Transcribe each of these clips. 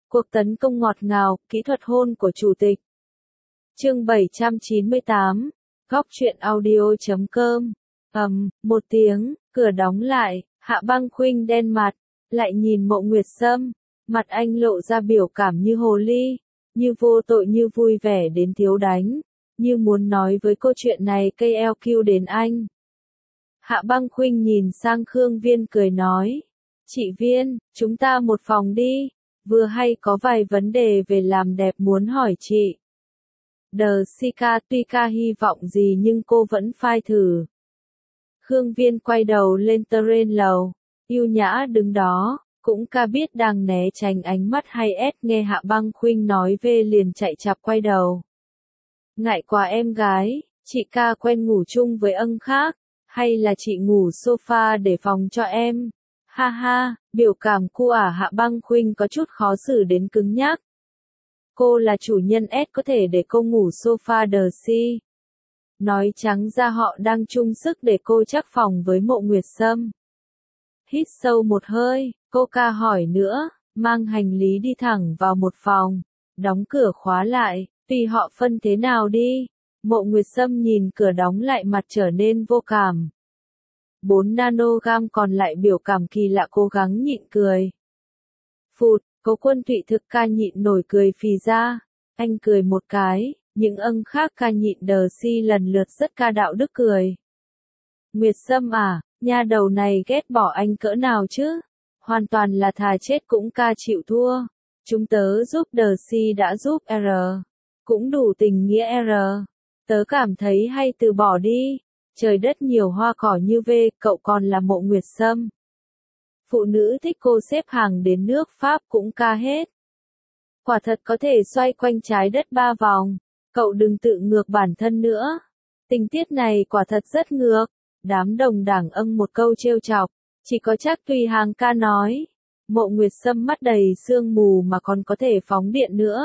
Cuộc tấn công ngọt ngào, kỹ thuật hôn của chủ tịch. Chương 798, góc truyện audio.com. Một tiếng, cửa đóng lại, Hạ Băng Khuynh đen mặt, lại nhìn Mộ Nguyệt Sâm, mặt anh lộ ra biểu cảm như hồ ly, như vô tội như vui vẻ đến thiếu đánh, như muốn nói với câu chuyện này cây eo kêu đến anh. Hạ Băng Khuynh nhìn sang Khương Viên cười nói, chị Viên, chúng ta một phòng đi, vừa hay có vài vấn đề về làm đẹp muốn hỏi chị. Đờ Sika tuy ca hy vọng gì nhưng cô vẫn phai thử. Khương Viên quay đầu lên terrain lầu, yêu nhã đứng đó, cũng ca biết đang né tránh ánh mắt hay nghe Hạ Băng Khuynh nói về liền chạy chạp quay đầu. Ngại quá em gái, chị ca quen ngủ chung với ân khác, hay là chị ngủ sofa để phòng cho em? Ha ha, biểu cảm của Hạ Băng Khuynh có chút khó xử đến cứng nhắc. Cô là chủ nhân có thể để cô ngủ sofa đờ si. Nói trắng ra họ đang chung sức để cô chắc phòng với Mộ Nguyệt Sâm. Hít sâu một hơi, cô ca hỏi nữa, mang hành lý đi thẳng vào một phòng, đóng cửa khóa lại, tùy họ phân thế nào đi. Mộ Nguyệt Sâm nhìn cửa đóng lại mặt trở nên vô cảm. 4 nanogam còn lại biểu cảm kỳ lạ cố gắng nhịn cười. Phụt, Cố Quân Thụy thực ca nhịn nổi cười phì ra, anh cười một cái, những khác ca nhịn đờ si lần lượt rất ca đạo đức cười. Nguyệt Sâm à, nha đầu này ghét bỏ anh cỡ nào chứ, hoàn toàn là thà chết cũng ca chịu thua, chúng tớ giúp đờ si đã giúp R, cũng đủ tình nghĩa R, tớ cảm thấy hay từ bỏ đi, trời đất nhiều hoa cỏ như V, cậu còn là Mộ Nguyệt Sâm. Phụ nữ thích cô xếp hàng đến nước Pháp cũng ca hết. Quả thật có thể xoay quanh trái đất 3 vòng, cậu đừng tự ngược bản thân nữa. Tình tiết này quả thật rất ngược, đám đồng đảng một câu trêu chọc, chỉ có chắc Tùy Hàng ca nói. Mộ Nguyệt Sâm mắt đầy sương mù mà còn có thể phóng điện nữa.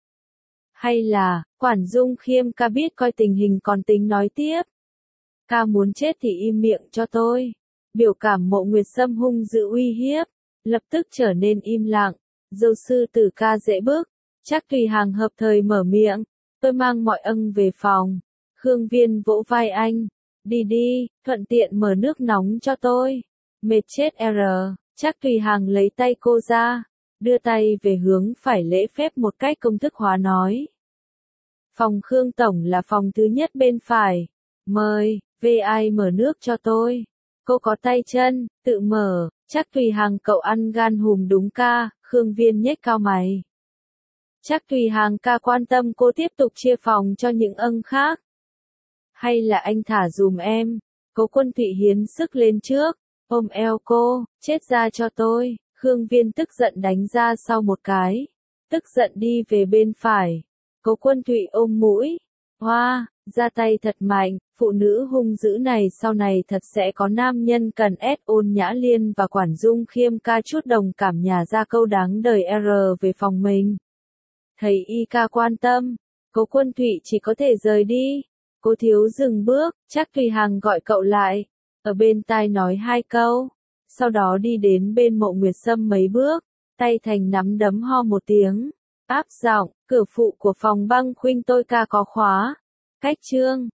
Hay là, Quản Dung Khiêm ca biết coi tình hình còn tính nói tiếp. Ca muốn chết thì im miệng cho tôi. Biểu cảm Mộ Nguyệt Sâm hung dữ uy hiếp, lập tức trở nên im lặng, dâu sư tử ca dễ bước, chắc Tùy Hàng hợp thời mở miệng, tôi mang mọi về phòng. Khương Viên vỗ vai anh, đi đi, thuận tiện mở nước nóng cho tôi. Mệt chết R, chắc Tùy Hàng lấy tay cô ra, đưa tay về hướng phải lễ phép một cách công thức hóa nói. Phòng Khương Tổng là phòng thứ nhất bên phải, mời, ai mở nước cho tôi. Cô có tay chân, tự mở, chắc Tùy Hàng cậu ăn gan hùm đúng ca, Khương Viên nhếch cao mày. Chắc Tùy Hàng ca quan tâm cô tiếp tục chia phòng cho những khác. Hay là anh thả dùm em, Cố Quân Thụy hiến sức lên trước, ôm eo cô, chết ra cho tôi, Khương Viên tức giận đánh ra sau một cái, tức giận đi về bên phải, Cố Quân Thụy ôm mũi, hoa, ra tay thật mạnh, phụ nữ hung dữ này sau này thật sẽ có nam nhân cần Ôn Nhã Liên và Quản Dung Khiêm ca chút đồng cảm nhà ra câu đáng đời R về phòng mình. Thấy y ca quan tâm, Cố Quân Thụy chỉ có thể rời đi. Cố thiếu dừng bước, chắc Tùy Hàng gọi cậu lại, ở bên tai nói 2 câu, sau đó đi đến bên Mộ Nguyệt Sâm mấy bước, tay thành nắm đấm ho một tiếng, áp giọng, cửa phụ của phòng Băng Khuynh tôi ca có khóa, cách trương,